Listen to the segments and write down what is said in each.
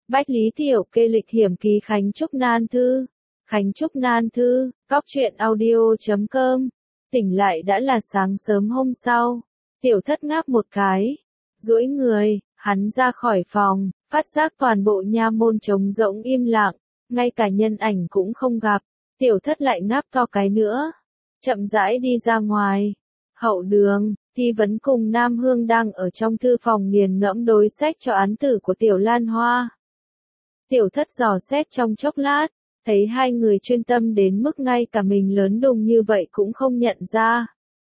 Bách Lý Tiểu Kê lịch hiểm ký Khánh Trúc Nan Thư. Khánh Trúc Nan Thư, Cóc truyện audio.com. Tỉnh lại đã là sáng sớm hôm sau. Tiểu Thất ngáp một cái, duỗi người, hắn ra khỏi phòng, phát giác toàn bộ nha môn trống rỗng im lặng, ngay cả nhân ảnh cũng không gặp. Tiểu Thất lại ngáp to cái nữa, chậm rãi đi ra ngoài. Hậu đường, Thi Vấn cùng Nam Hương đang ở trong thư phòng nghiền ngẫm đối sách cho án tử của Tiểu Lan Hoa. Tiểu Thất dò xét trong chốc lát, thấy hai người chuyên tâm đến mức ngay cả mình lớn đùng như vậy cũng không nhận ra.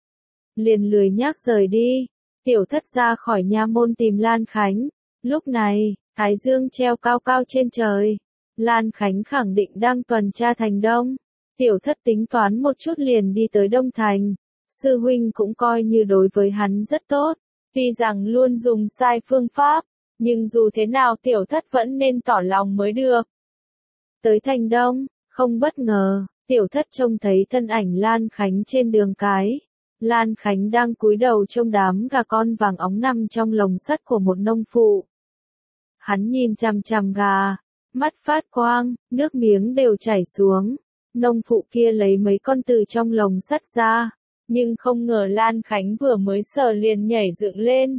Liền lười nhác rời đi, Tiểu Thất ra khỏi nha môn tìm Lan Khánh. Lúc này, thái dương treo cao cao trên trời, Lan Khánh khẳng định đang tuần tra thành Đông. Tiểu Thất tính toán một chút liền đi tới Đông Thành. Sư huynh cũng coi như đối với hắn rất tốt, tuy rằng luôn dùng sai phương pháp, nhưng dù thế nào Tiểu Thất vẫn nên tỏ lòng mới được. Tới thành Đông, không bất ngờ, Tiểu Thất trông thấy thân ảnh Lan Khánh trên đường cái. Lan Khánh đang cúi đầu trông đám gà con vàng óng nằm trong lồng sắt của một nông phụ. Hắn nhìn chằm chằm gà, mắt phát quang, nước miếng đều chảy xuống. Nông phụ kia lấy mấy con từ trong lồng sắt ra, nhưng không ngờ Lan Khánh vừa mới sờ liền nhảy dựng lên.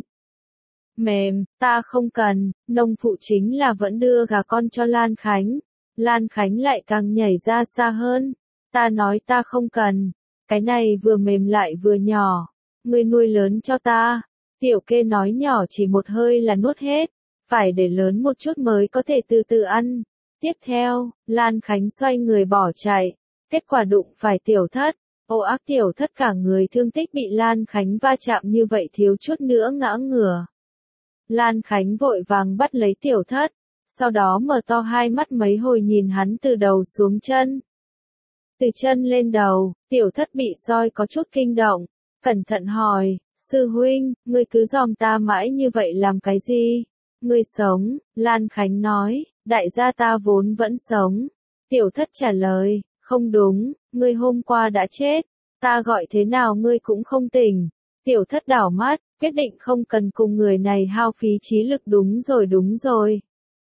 Mềm, ta không cần, nông phụ chính là vẫn đưa gà con cho Lan Khánh. Lan Khánh lại càng nhảy ra xa hơn. Ta nói ta không cần, cái này vừa mềm lại vừa nhỏ, ngươi nuôi lớn cho ta. Tiểu Kê nói nhỏ chỉ một hơi là nuốt hết, phải để lớn một chút mới có thể từ từ ăn. Tiếp theo, Lan Khánh xoay người bỏ chạy, kết quả đụng phải Tiểu Thất. Ô ác Tiểu Thất cả người thương tích bị Lan Khánh va chạm như vậy thiếu chút nữa ngã ngửa. Lan Khánh vội vàng bắt lấy Tiểu Thất, sau đó mở to hai mắt mấy hồi nhìn hắn từ đầu xuống chân. Từ chân lên đầu, Tiểu Thất bị soi có chút kinh động, cẩn thận hỏi, sư huynh, ngươi cứ dòm ta mãi như vậy làm cái gì? Ngươi sống, Lan Khánh nói, đại gia ta vốn vẫn sống. Tiểu Thất trả lời, không đúng, ngươi hôm qua đã chết, ta gọi thế nào ngươi cũng không tỉnh. Tiểu Thất đảo mắt, quyết định không cần cùng người này hao phí trí lực. Đúng rồi.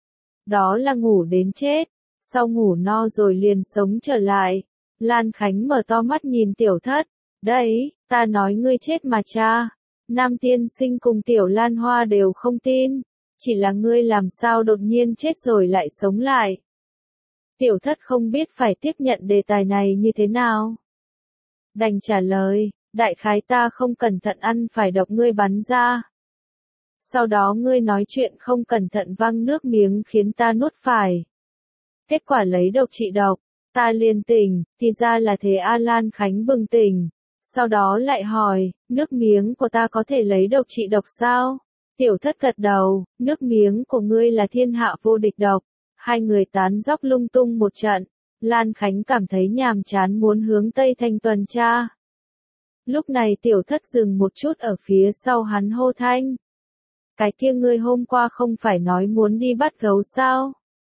Đó là ngủ đến chết, sau ngủ no rồi liền sống trở lại. Lan Khánh mở to mắt nhìn Tiểu Thất, đấy, ta nói ngươi chết mà cha. Nam tiên sinh cùng Tiểu Lan Hoa đều không tin, chỉ là ngươi làm sao đột nhiên chết rồi lại sống lại. Tiểu Thất không biết phải tiếp nhận đề tài này như thế nào. Đành trả lời, đại khái ta không cẩn thận ăn phải độc ngươi bắn ra. Sau đó ngươi nói chuyện không cẩn thận văng nước miếng khiến ta nuốt phải. Kết quả lấy độc trị độc, ta liền tỉnh, thì ra là thế. Lan Khánh bừng tỉnh, sau đó lại hỏi, nước miếng của ta có thể lấy độc trị độc sao? Tiểu Thất gật đầu, nước miếng của ngươi là thiên hạ vô địch độc. Hai người tán dóc lung tung một trận, Lan Khánh cảm thấy nhàm chán muốn hướng Tây Thành tuần tra. Lúc này Tiểu Thất dừng một chút ở phía sau hắn hô thanh. Cái kia ngươi hôm qua không phải nói muốn đi bắt gấu sao?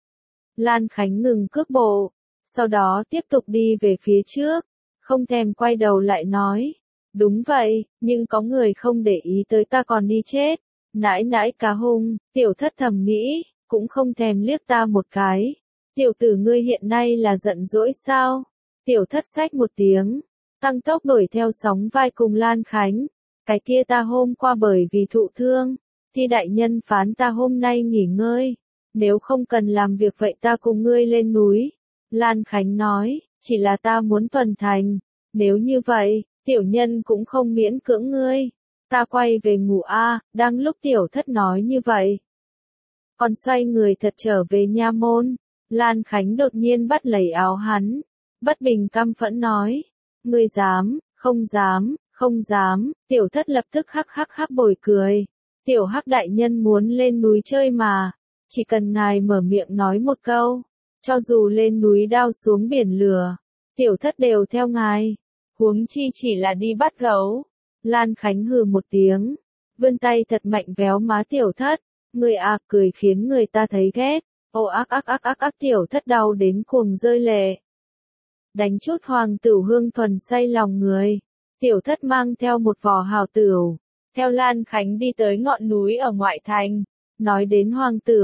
Lan Khánh ngừng cước bộ, sau đó tiếp tục đi về phía trước, không thèm quay đầu lại nói. Đúng vậy, nhưng có người không để ý tới ta còn đi chết. Nãi nãi cá hung, Tiểu Thất thầm nghĩ, cũng không thèm liếc ta một cái. Tiểu tử ngươi hiện nay là giận dỗi sao? Tiểu Thất xách một tiếng, tăng tốc đuổi theo sóng vai cùng Lan Khánh. Cái kia ta hôm qua bởi vì thụ thương, thì đại nhân phán ta hôm nay nghỉ ngơi. Nếu không cần làm việc vậy ta cùng ngươi lên núi. Lan Khánh nói, chỉ là ta muốn tuần thành. Nếu như vậy, tiểu nhân cũng không miễn cưỡng ngươi. Ta quay về ngủ a. Đang lúc Tiểu Thất nói như vậy, còn xoay người thật trở về nha môn, Lan Khánh đột nhiên bắt lấy áo hắn, bất bình căm phẫn nói, ngươi dám, không dám. Tiểu Thất lập tức hắc bồi cười, Tiểu Hắc đại nhân muốn lên núi chơi mà, chỉ cần ngài mở miệng nói một câu, cho dù lên núi đao xuống biển lửa, Tiểu Thất đều theo ngài, huống chi chỉ là đi bắt gấu. Lan Khánh hừ một tiếng, vươn tay thật mạnh véo má Tiểu Thất, người cười khiến người ta thấy ghét. Ô ác. Tiểu Thất đau đến cuồng rơi lệ. Đánh chút hoàng tửu hương thuần say lòng người. Tiểu Thất mang theo một vò hào tửu, theo Lan Khánh đi tới ngọn núi ở ngoại thành. Nói đến hoàng tửu,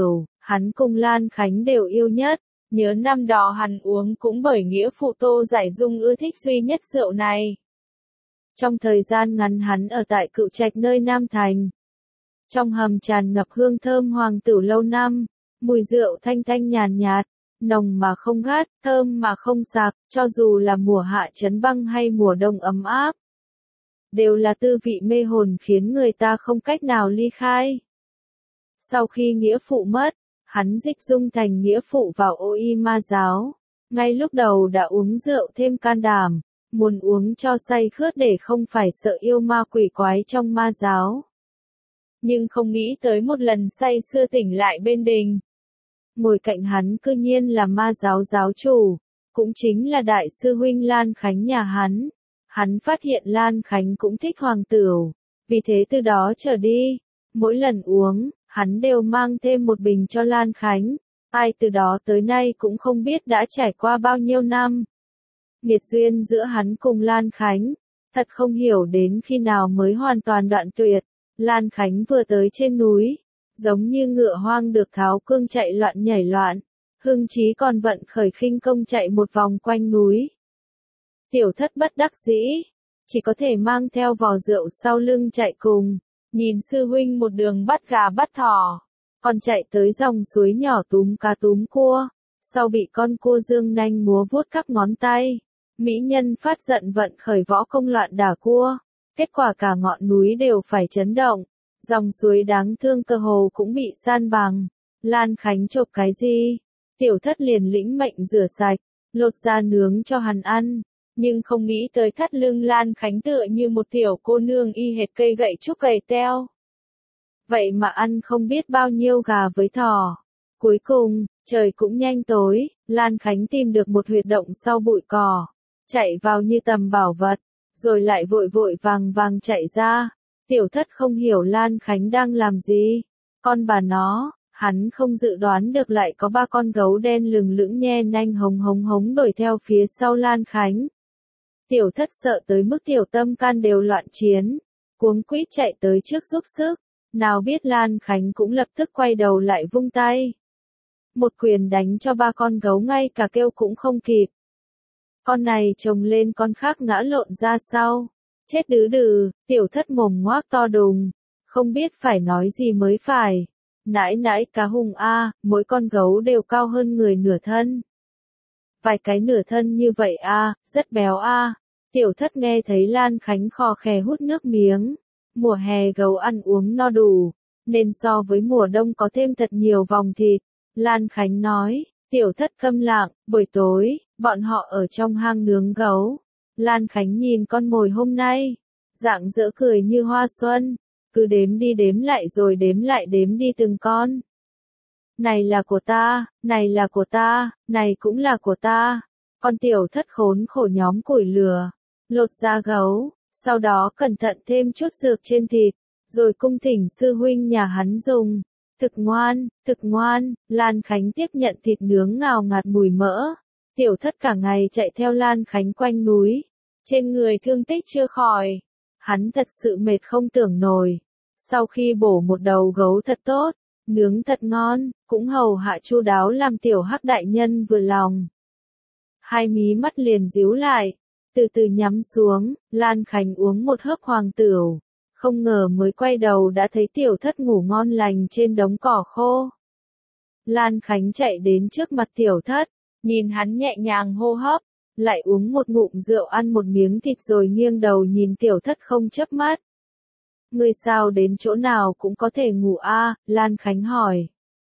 hắn cùng Lan Khánh đều yêu nhất. Nhớ năm đó hắn uống cũng bởi nghĩa phụ Tô Giải Dung ưa thích duy nhất rượu này. Trong thời gian ngắn hắn ở tại Cựu Trạch nơi Nam Thành. Trong hầm tràn ngập hương thơm hoàng tửu lâu năm, mùi rượu thanh thanh nhàn nhạt, nồng mà không gắt, thơm mà không sạc, cho dù là mùa hạ trấn băng hay mùa đông ấm áp. Đều là tư vị mê hồn khiến người ta không cách nào ly khai. Sau khi nghĩa phụ mất, hắn dịch dung thành nghĩa phụ vào ô y ma giáo. Ngay lúc đầu đã uống rượu thêm can đảm, muốn uống cho say khướt để không phải sợ yêu ma quỷ quái trong ma giáo. Nhưng không nghĩ tới một lần say sưa tỉnh lại bên đình. Ngồi cạnh hắn cư nhiên là ma giáo giáo chủ, cũng chính là đại sư huynh Lan Khánh nhà hắn. Hắn phát hiện Lan Khánh cũng thích hoàng tửu, vì thế từ đó trở đi, mỗi lần uống, hắn đều mang thêm một bình cho Lan Khánh. Ai từ đó tới nay cũng không biết đã trải qua bao nhiêu năm. Nghiệt duyên giữa hắn cùng Lan Khánh, thật không hiểu đến khi nào mới hoàn toàn đoạn tuyệt. Lan Khánh vừa tới trên núi, giống như ngựa hoang được tháo cương chạy loạn nhảy loạn, Hưng Chí còn vận khởi khinh công chạy một vòng quanh núi. Tiểu Thất bất đắc dĩ, chỉ có thể mang theo vò rượu sau lưng chạy cùng, nhìn sư huynh một đường bắt gà bắt thỏ, còn chạy tới dòng suối nhỏ túm cá túm cua, sau bị con cua dương nanh múa vuốt các ngón tay, mỹ nhân phát giận vận khởi võ công loạn đả cua, kết quả cả ngọn núi đều phải chấn động, dòng suối đáng thương cơ hồ cũng bị san bằng. Lan Khánh chộp cái gì? Tiểu Thất liền lĩnh mệnh rửa sạch, lột ra nướng cho hắn ăn. Nhưng không nghĩ tới thắt lưng Lan Khánh tựa như một tiểu cô nương y hệt cây gậy trúc gầy teo. Vậy mà ăn không biết bao nhiêu gà với thỏ. Cuối cùng, trời cũng nhanh tối, Lan Khánh tìm được một huyệt động sau bụi cỏ, chạy vào như tầm bảo vật, rồi lại vội vội vàng vàng chạy ra. Tiểu Thất không hiểu Lan Khánh đang làm gì. Con bà nó, hắn không dự đoán được lại có ba con gấu đen lừng lững nhe nanh hống hống hống đuổi theo phía sau Lan Khánh. Tiểu Thất sợ tới mức tiểu tâm can đều loạn chiến, cuống quýt chạy tới trước giúp sức, nào biết Lan Khánh cũng lập tức quay đầu lại vung tay. Một quyền đánh cho ba con gấu ngay cả kêu cũng không kịp. Con này chồng lên con khác ngã lộn ra sau, chết đứ đừ, Tiểu Thất mồm ngoác to đùng, không biết phải nói gì mới phải. Nãi nãi cá hùng a, mỗi con gấu đều cao hơn người nửa thân. Vài cái nửa thân như vậy a, rất béo a. Tiểu Thất nghe thấy Lan Khánh khò khè hút nước miếng. Mùa hè gấu ăn uống no đủ, nên so với mùa đông có thêm thật nhiều vòng thịt. Lan Khánh nói, Tiểu Thất câm lặng, buổi tối, bọn họ ở trong hang nướng gấu. Lan Khánh nhìn con mồi hôm nay, rạng rỡ cười như hoa xuân, cứ đếm đi đếm lại rồi đếm lại đếm đi từng con. Này là của ta, này là của ta, này cũng là của ta. Con Tiểu Thất khốn khổ nhóm củi lửa, lột da gấu, sau đó cẩn thận thêm chút dược trên thịt, rồi cung thỉnh sư huynh nhà hắn dùng. Thực ngoan, Lan Khánh tiếp nhận thịt nướng ngào ngạt mùi mỡ. Tiểu Thất cả ngày chạy theo Lan Khánh quanh núi, trên người thương tích chưa khỏi. Hắn thật sự mệt không tưởng nổi. Sau khi bổ một đầu gấu thật tốt, nướng thật ngon, cũng hầu hạ chu đáo làm tiểu Hắc đại nhân vừa lòng. Hai mí mắt liền díu lại, từ từ nhắm xuống, Lan Khánh uống một hớp hoàng tửu, không ngờ mới quay đầu đã thấy Tiểu Thất ngủ ngon lành trên đống cỏ khô. Lan Khánh chạy đến trước mặt Tiểu Thất, nhìn hắn nhẹ nhàng hô hấp, lại uống một ngụm rượu ăn một miếng thịt rồi nghiêng đầu nhìn Tiểu Thất không chớp mắt. Ngươi sao đến chỗ nào cũng có thể ngủ a? Lan Khánh hỏi.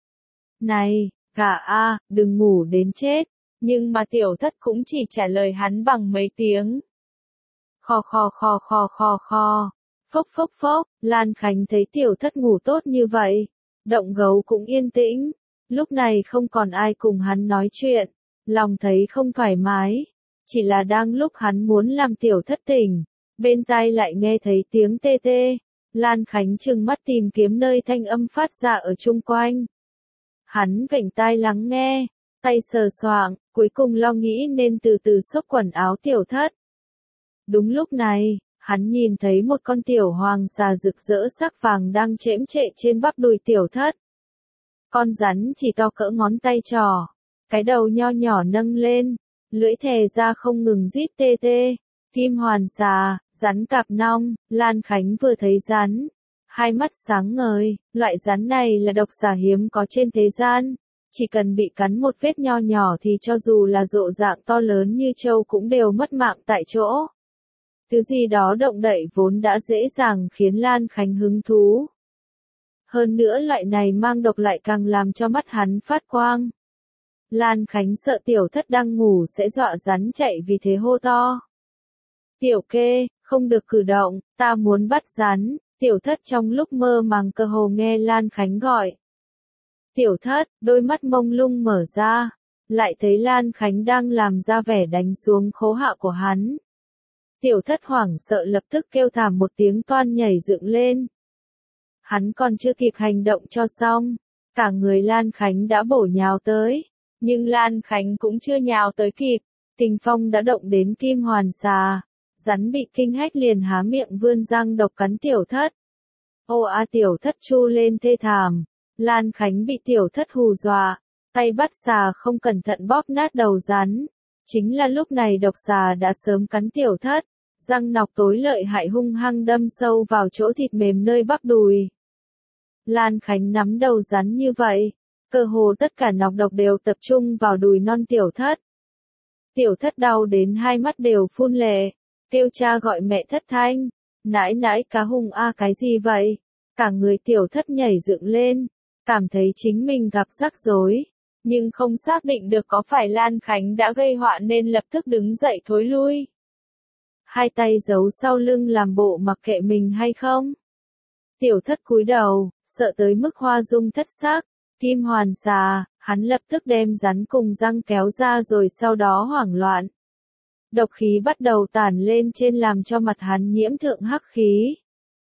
Này, gà a, đừng ngủ đến chết. Nhưng mà Tiểu Thất cũng chỉ trả lời hắn bằng mấy tiếng. Kho kho kho kho kho kho. Phốc phốc phốc, Lan Khánh thấy Tiểu Thất ngủ tốt như vậy. Động gấu cũng yên tĩnh. Lúc này không còn ai cùng hắn nói chuyện. Lòng thấy không thoải mái. Chỉ là đang lúc hắn muốn làm Tiểu Thất tỉnh. Bên tai lại nghe thấy tiếng tê tê. Lan Khánh trừng mắt tìm kiếm nơi thanh âm phát ra ở chung quanh. Hắn vểnh tai lắng nghe, tay sờ soạng, cuối cùng lo nghĩ nên từ từ xốc quần áo Tiểu Thất. Đúng lúc này, hắn nhìn thấy một con tiểu hoàng xà rực rỡ sắc vàng đang chễm chệ trên bắp đùi Tiểu Thất. Con rắn chỉ to cỡ ngón tay trỏ, cái đầu nho nhỏ nâng lên, lưỡi thè ra không ngừng rít tê tê. Kim hoàn xà, rắn cạp nong, Lan Khánh vừa thấy rắn, hai mắt sáng ngời, loại rắn này là độc xà hiếm có trên thế gian, chỉ cần bị cắn một vết nho nhỏ thì cho dù là rộ dạng to lớn như trâu cũng đều mất mạng tại chỗ. Thứ gì đó động đậy vốn đã dễ dàng khiến Lan Khánh hứng thú. Hơn nữa loại này mang độc lại càng làm cho mắt hắn phát quang. Lan Khánh sợ Tiểu Thất đang ngủ sẽ dọa rắn chạy vì thế hô to. Tiểu Kê, không được cử động, ta muốn bắt rắn. Tiểu Thất trong lúc mơ màng cơ hồ nghe Lan Khánh gọi. Tiểu Thất, đôi mắt mông lung mở ra, lại thấy Lan Khánh đang làm ra vẻ đánh xuống khố hạ của hắn. Tiểu Thất hoảng sợ lập tức kêu thảm một tiếng toan nhảy dựng lên. Hắn còn chưa kịp hành động cho xong, cả người Lan Khánh đã bổ nhào tới, nhưng Lan Khánh cũng chưa nhào tới kịp, Kình Phong đã động đến Kim Hoàn xà. Rắn bị kinh hách liền há miệng vươn răng độc cắn Tiểu Thất. Ô a Tiểu Thất chu lên thê thảm. Lan Khánh bị Tiểu Thất hù dọa, tay bắt xà không cẩn thận bóp nát đầu rắn. Chính là lúc này độc xà đã sớm cắn Tiểu Thất, răng nọc tối lợi hại hung hăng đâm sâu vào chỗ thịt mềm nơi bắp đùi. Lan Khánh nắm đầu rắn như vậy, cơ hồ tất cả nọc độc đều tập trung vào đùi non Tiểu Thất. Tiểu Thất đau đến hai mắt đều phun lệ. Kêu cha gọi mẹ thất thanh, nãi nãi cá hùng a cái gì vậy? Cả người Tiểu Thất nhảy dựng lên, cảm thấy chính mình gặp rắc rối, nhưng không xác định được có phải Lan Khánh đã gây họa nên lập tức đứng dậy thối lui. Hai tay giấu sau lưng làm bộ mặc kệ mình hay không? Tiểu Thất cúi đầu, sợ tới mức hoa dung thất sắc, Kim Hoàn xà, hắn lập tức đem rắn cùng răng kéo ra rồi sau đó hoảng loạn. Độc khí bắt đầu tản lên trên làm cho mặt hắn nhiễm thượng hắc khí.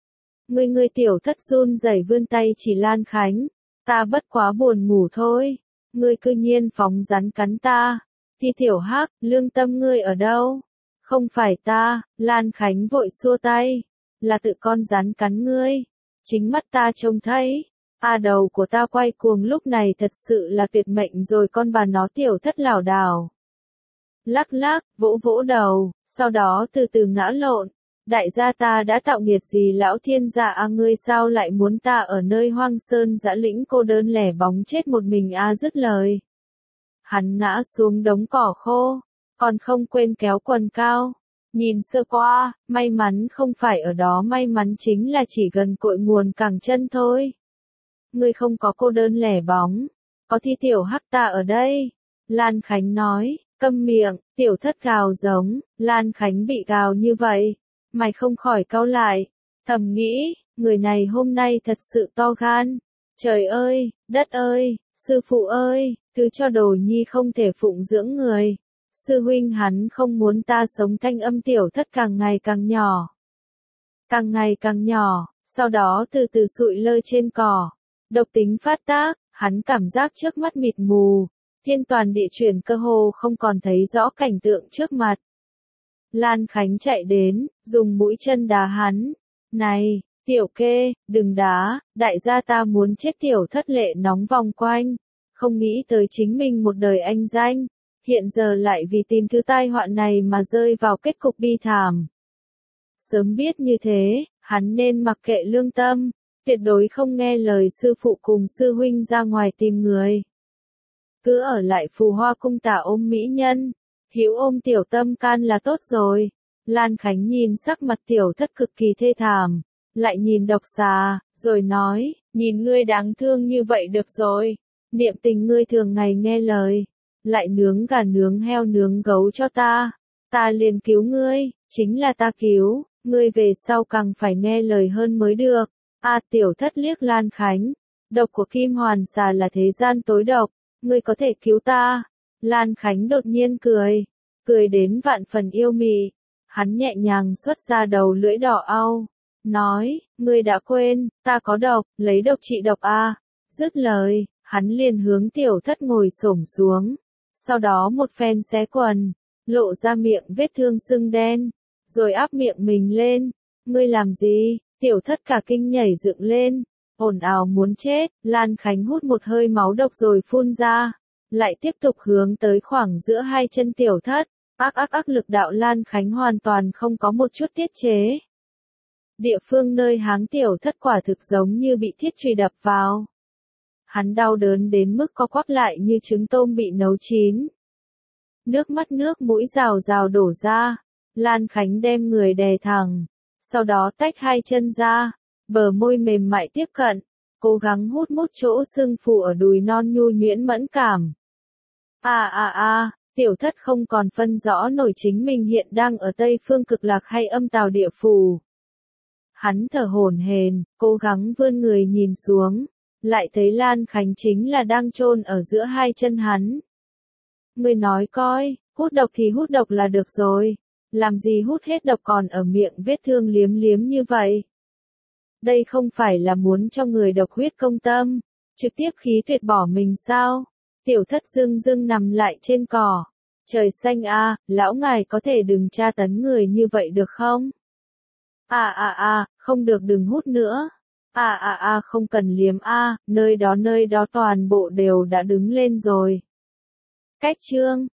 Ngươi Tiểu Thất run rẩy vươn tay chỉ Lan Khánh, ta bất quá buồn ngủ thôi, ngươi cư nhiên phóng rắn cắn ta, thì Tiểu Hắc, lương tâm ngươi ở đâu? Không phải ta, Lan Khánh vội xua tay, là tự con rắn cắn ngươi, chính mắt ta trông thấy, đầu của ta quay cuồng lúc này thật sự là tuyệt mệnh rồi con bà nó Tiểu Thất lảo đảo. Lắc lắc, vỗ vỗ đầu, sau đó từ từ ngã lộn. Đại gia ta đã tạo nghiệt gì lão thiên gia a ngươi sao lại muốn ta ở nơi hoang sơn dã lĩnh cô đơn lẻ bóng chết một mình a dứt lời. Hắn ngã xuống đống cỏ khô, còn không quên kéo quần cao. Nhìn sơ qua, may mắn không phải ở đó may mắn chính là chỉ gần cội nguồn cẳng chân thôi. Ngươi không có cô đơn lẻ bóng, có thi Tiểu Hắc ta ở đây. Lan Khánh nói. Câm miệng, Tiểu Thất gào giống, Lan Khánh bị gào như vậy, mày không khỏi cau lại, thầm nghĩ, người này hôm nay thật sự to gan. Trời ơi, đất ơi, sư phụ ơi, thứ cho đồ nhi không thể phụng dưỡng người. Sư huynh hắn không muốn ta sống. Thanh âm Tiểu Thất càng ngày càng nhỏ. Càng ngày càng nhỏ, sau đó từ từ sụi lơ trên cỏ. Độc tính phát tác, hắn cảm giác trước mắt mịt mù. Thiên toàn địa chuyển cơ hồ không còn thấy rõ cảnh tượng trước mặt. Lan Khánh chạy đến, dùng mũi chân đá hắn. Này, Tiểu Kê, đừng đá, đại gia ta muốn chết. Tiểu Thất lệ nóng vòng quanh, không nghĩ tới chính mình một đời anh danh, hiện giờ lại vì tìm thứ tai họa này mà rơi vào kết cục bi thảm. Sớm biết như thế, hắn nên mặc kệ lương tâm, tuyệt đối không nghe lời sư phụ cùng sư huynh ra ngoài tìm người. Cứ ở lại Phù Hoa cung tả ôm mỹ nhân, hữu ôm Tiểu Tâm can là tốt rồi. Lan Khánh nhìn sắc mặt Tiểu Thất cực kỳ thê thảm, lại nhìn độc xà, rồi nói, nhìn ngươi đáng thương như vậy được rồi, niệm tình ngươi thường ngày nghe lời, lại nướng gà nướng heo nướng gấu cho ta liền cứu ngươi, chính là ta cứu, ngươi về sau càng phải nghe lời hơn mới được. Tiểu Thất liếc Lan Khánh, độc của Kim Hoàn xà là thế gian tối độc. Ngươi có thể cứu ta. Lan Khánh đột nhiên cười đến vạn phần yêu mị. Hắn nhẹ nhàng xuất ra đầu lưỡi đỏ au, nói, ngươi đã quên, ta có độc, lấy độc trị độc a. Dứt lời, hắn liền hướng Tiểu Thất ngồi xổm xuống, sau đó một phen xé quần, lộ ra miệng vết thương sưng đen, rồi áp miệng mình lên. Ngươi làm gì? Tiểu Thất cả kinh nhảy dựng lên, ồn ào muốn chết, Lan Khánh hút một hơi máu độc rồi phun ra, lại tiếp tục hướng tới khoảng giữa hai chân tiểu thất. Lực đạo Lan Khánh hoàn toàn không có một chút tiết chế. Địa phương nơi háng tiểu thất quả thực giống như bị thiết chùy đập vào. Hắn đau đớn đến mức co quắp lại như trứng tôm bị nấu chín. Nước mắt nước mũi rào rào đổ ra, Lan Khánh đem người đè thẳng, sau đó tách hai chân ra, bờ môi mềm mại tiếp cận, cố gắng hút mút chỗ sưng phù ở đùi non nhu nhuyễn mẫn cảm. Tiểu thất không còn phân rõ nổi chính mình hiện đang ở Tây Phương Cực Lạc hay Âm Tào Địa Phủ. Hắn thở hổn hển, cố gắng vươn người nhìn xuống, lại thấy Lan Khánh chính là đang chôn ở giữa hai chân hắn. Người nói coi, hút độc thì hút độc là được rồi, làm gì hút hết độc còn ở miệng vết thương liếm liếm như vậy. Đây không phải là muốn cho người độc huyết công tâm, trực tiếp khí tuyệt bỏ mình sao? Tiểu thất dưng dưng nằm lại trên cỏ. Trời xanh a, lão ngài có thể đừng tra tấn người như vậy được không? Không được đừng hút nữa. Không cần liếm nơi đó toàn bộ đều đã đứng lên rồi. Cách chương